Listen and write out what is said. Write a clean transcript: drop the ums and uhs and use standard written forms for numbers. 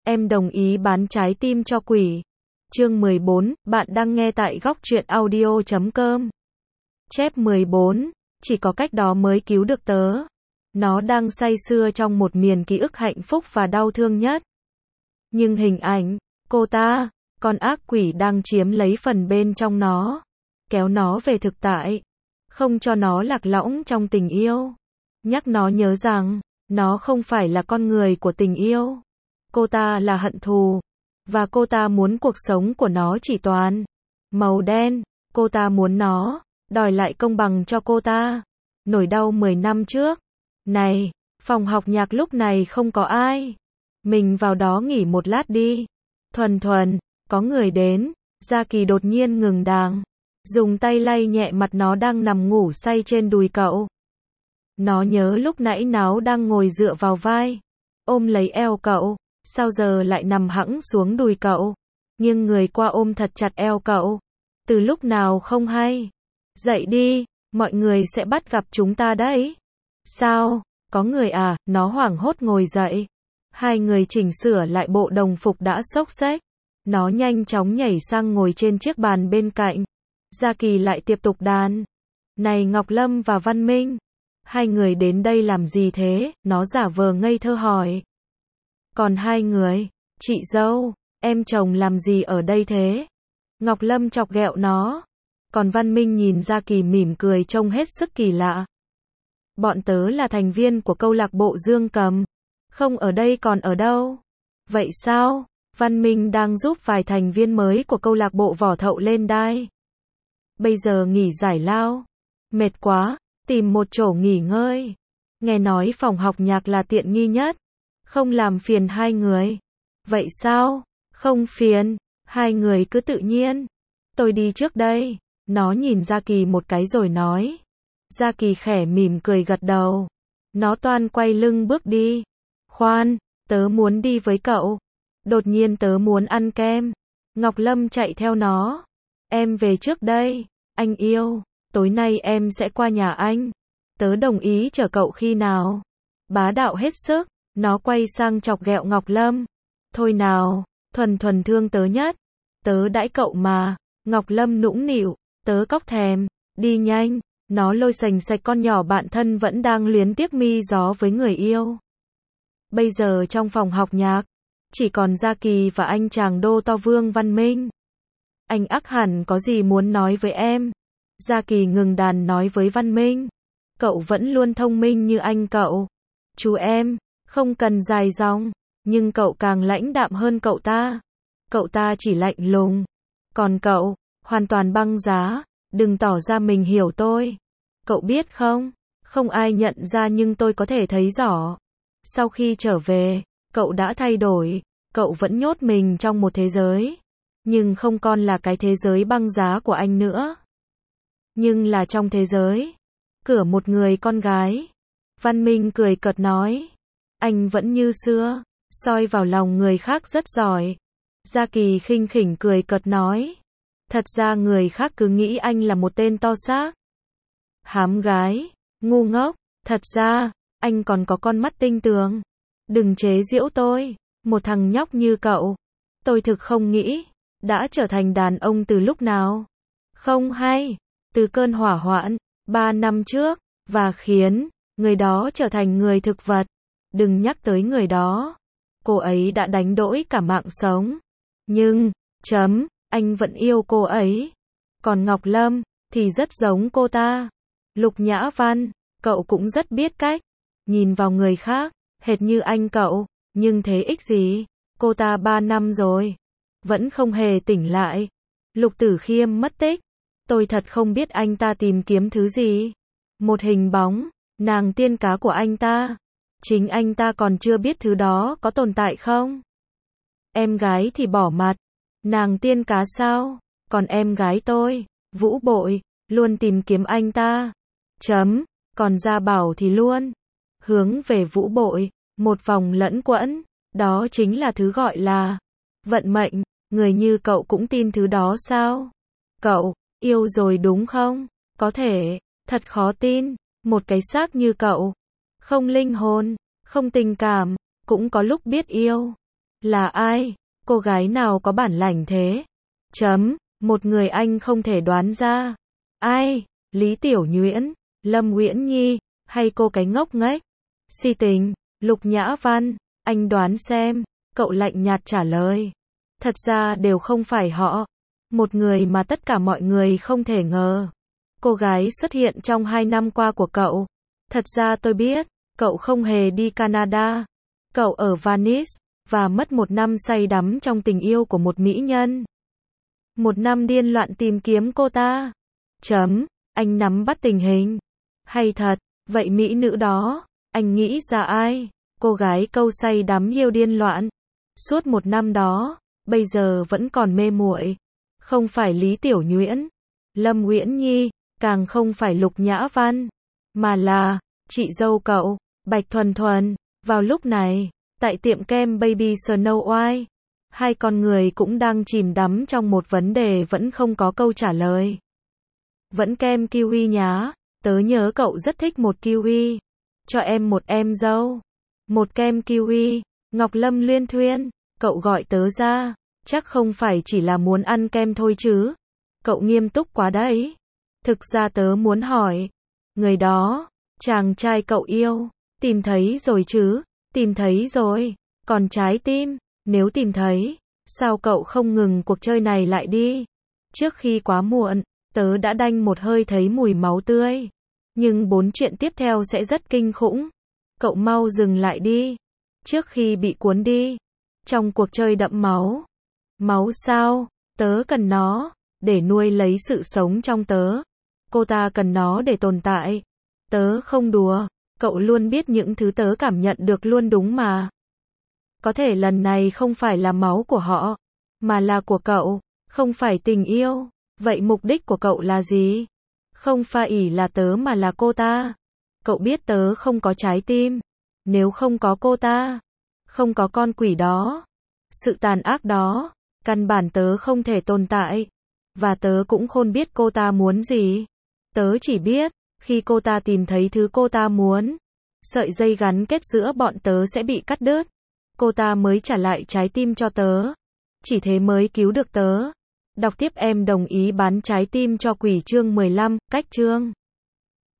Em đồng ý bán trái tim cho quỷ. Chương 14, bạn đang nghe tại góc truyện audio.com. Chép 14, chỉ có cách đó mới cứu được tớ. Nó đang say sưa trong một miền ký ức hạnh phúc và đau thương nhất. Nhưng hình ảnh, cô ta, con ác quỷ đang chiếm lấy phần bên trong nó, kéo nó về thực tại, không cho nó lạc lõng trong tình yêu. Nhắc nó nhớ rằng, nó không phải là con người của tình yêu. Cô ta là hận thù, và cô ta muốn cuộc sống của nó chỉ toàn màu đen. Cô ta muốn nó đòi lại công bằng cho cô ta. Nỗi đau 10 năm trước. Này, phòng học nhạc lúc này không có ai. Mình vào đó nghỉ một lát đi. Thuần, có người đến. Gia Kỳ đột nhiên ngừng đàng, dùng tay lay nhẹ mặt nó đang nằm ngủ say trên đùi cậu. Nó nhớ lúc nãy nó đang ngồi dựa vào vai, ôm lấy eo cậu, sao giờ lại nằm hẵng xuống đùi cậu, nghiêng người qua ôm thật chặt eo cậu. Từ lúc nào không hay. Dậy đi, mọi người sẽ bắt gặp chúng ta đấy. Sao, có người à? Nó hoảng hốt ngồi dậy. Hai người chỉnh sửa lại bộ đồng phục đã xốc xếch. Nó nhanh chóng nhảy sang ngồi trên chiếc bàn bên cạnh. Gia Kỳ lại tiếp tục đàn. Này Ngọc Lâm và Văn Minh, hai người đến đây làm gì thế? Nó giả vờ ngây thơ hỏi. Còn hai người, chị dâu, em chồng làm gì ở đây thế? Ngọc Lâm chọc ghẹo nó. Còn Văn Minh nhìn Gia Kỳ mỉm cười trông hết sức kỳ lạ. Bọn tớ là thành viên của câu lạc bộ Dương Cầm. Không ở đây còn ở đâu? Vậy sao? Văn Minh đang giúp vài thành viên mới của câu lạc bộ võ thậu lên đai. Bây giờ nghỉ giải lao. Mệt quá, tìm một chỗ nghỉ ngơi. Nghe nói phòng học nhạc là tiện nghi nhất. Không làm phiền hai người. Vậy sao? Không phiền, hai người cứ tự nhiên. Tôi đi trước đây. Nó nhìn Gia Kỳ một cái rồi nói. Gia Kỳ khẽ mỉm cười gật đầu. Nó toan quay lưng bước đi. Khoan, tớ muốn đi với cậu. Đột nhiên tớ muốn ăn kem. Ngọc Lâm chạy theo nó. Em về trước đây. Anh yêu, tối nay em sẽ qua nhà anh. Tớ đồng ý chở cậu khi nào. Bá đạo hết sức. Nó quay sang chọc ghẹo Ngọc Lâm. Thôi nào, thuần thương tớ nhất. Tớ đãi cậu mà. Ngọc Lâm nũng nịu. Tớ cóc thèm. Đi nhanh. Nó lôi sành sạch con nhỏ bạn thân vẫn đang luyến tiếc mi gió với người yêu. Bây giờ trong phòng học nhạc, chỉ còn Gia Kỳ và anh chàng đô to Vương Văn Minh. Anh ắt hẳn có gì muốn nói với em. Gia Kỳ ngừng đàn nói với Văn Minh. Cậu vẫn luôn thông minh như anh cậu. Chú em, không cần dài dòng, nhưng cậu càng lãnh đạm hơn cậu ta. Cậu ta chỉ lạnh lùng. Còn cậu, hoàn toàn băng giá. Đừng tỏ ra mình hiểu tôi. Cậu biết không, không ai nhận ra nhưng tôi có thể thấy rõ. Sau khi trở về, cậu đã thay đổi. Cậu vẫn nhốt mình trong một thế giới, nhưng không còn là cái thế giới băng giá của anh nữa. Nhưng là trong thế giới cửa một người con gái. Văn Minh cười cợt nói. Anh vẫn như xưa, soi vào lòng người khác rất giỏi. Gia Kỳ khinh khỉnh cười cợt nói. Thật ra người khác cứ nghĩ anh là một tên to xác, hám gái, ngu ngốc. Thật ra, anh còn có con mắt tinh tường. Đừng chế giễu tôi, một thằng nhóc như cậu. Tôi thực không nghĩ, đã trở thành đàn ông từ lúc nào. Không hay, từ cơn hỏa hoạn, 3 năm trước, và khiến người đó trở thành người thực vật. Đừng nhắc tới người đó. Cô ấy đã đánh đổi cả mạng sống. Nhưng, anh vẫn yêu cô ấy. Còn Ngọc Lâm, thì rất giống cô ta. Lục Nhã Văn, cậu cũng rất biết cách nhìn vào người khác, hệt như anh cậu, nhưng thế ích gì? Cô ta 3 năm rồi, vẫn không hề tỉnh lại. Lục Tử Khiêm mất tích. Tôi thật không biết anh ta tìm kiếm thứ gì. Một hình bóng, nàng tiên cá của anh ta. Chính anh ta còn chưa biết thứ đó có tồn tại không? Em gái thì bỏ mặt. Nàng tiên cá sao? Còn em gái tôi, Vũ Bội, luôn tìm kiếm anh ta. Còn Gia Bảo thì luôn hướng về Vũ Bội, một vòng lẫn quẫn. Đó chính là thứ gọi là vận mệnh. Người như cậu cũng tin thứ đó sao? Cậu yêu rồi đúng không? Có thể, thật khó tin, một cái xác như cậu, không linh hồn, không tình cảm, cũng có lúc biết yêu. Là ai? Cô gái nào có bản lĩnh thế? Một người anh không thể đoán ra. Ai? Lý Tiểu Nhuyễn, Lâm Uyển Nhi, hay cô cái ngốc nghếch? Si Tình, Lục Nhã Văn, anh đoán xem. Cậu lạnh nhạt trả lời. Thật ra đều không phải họ. Một người mà tất cả mọi người không thể ngờ. Cô gái xuất hiện trong 2 năm qua của cậu. Thật ra tôi biết, cậu không hề đi Canada. Cậu ở Venice, và mất 1 năm say đắm trong tình yêu của một mỹ nhân. 1 năm điên loạn tìm kiếm cô ta. Anh nắm bắt tình hình. Hay thật, vậy mỹ nữ đó, anh nghĩ ra ai? Cô gái câu say đắm yêu điên loạn. Suốt 1 năm đó, bây giờ vẫn còn mê muội. Không phải Lý Tiểu Nhuyễn, Lâm Uyển Nhi, càng không phải Lục Nhã Văn, mà là chị dâu cậu, Bạch Thuần Thuần. Vào lúc này, tại tiệm kem Baby Snow White, 2 con người cũng đang chìm đắm trong một vấn đề vẫn không có câu trả lời. Vẫn kem kiwi nhá, tớ nhớ cậu rất thích một kiwi. Cho em một em dâu. Một kem kiwi. Ngọc Lâm luyên thuyên, cậu gọi tớ ra, chắc không phải chỉ là muốn ăn kem thôi chứ. Cậu nghiêm túc quá đấy. Thực ra tớ muốn hỏi, người đó, chàng trai cậu yêu, tìm thấy rồi chứ? Tìm thấy rồi. Còn trái tim, nếu tìm thấy, sao cậu không ngừng cuộc chơi này lại đi? Trước khi quá muộn, tớ đã đanh một hơi thấy mùi máu tươi. Nhưng 4 chuyện tiếp theo sẽ rất kinh khủng. Cậu mau dừng lại đi. Trước khi bị cuốn đi. Trong cuộc chơi đẫm máu. Máu sao? Tớ cần nó. Để nuôi lấy sự sống trong tớ. Cô ta cần nó để tồn tại. Tớ không đùa. Cậu luôn biết những thứ tớ cảm nhận được luôn đúng mà. Có thể lần này không phải là máu của họ. Mà là của cậu. Không phải tình yêu. Vậy mục đích của cậu là gì? Không phải là tớ mà là cô ta. Cậu biết tớ không có trái tim. Nếu không có cô ta, không có con quỷ đó, sự tàn ác đó, căn bản tớ không thể tồn tại. Và tớ cũng không biết cô ta muốn gì. Tớ chỉ biết, khi cô ta tìm thấy thứ cô ta muốn, sợi dây gắn kết giữa bọn tớ sẽ bị cắt đứt. Cô ta mới trả lại trái tim cho tớ. Chỉ thế mới cứu được tớ. Đọc tiếp em đồng ý bán trái tim cho quỷ chương 15, cách chương.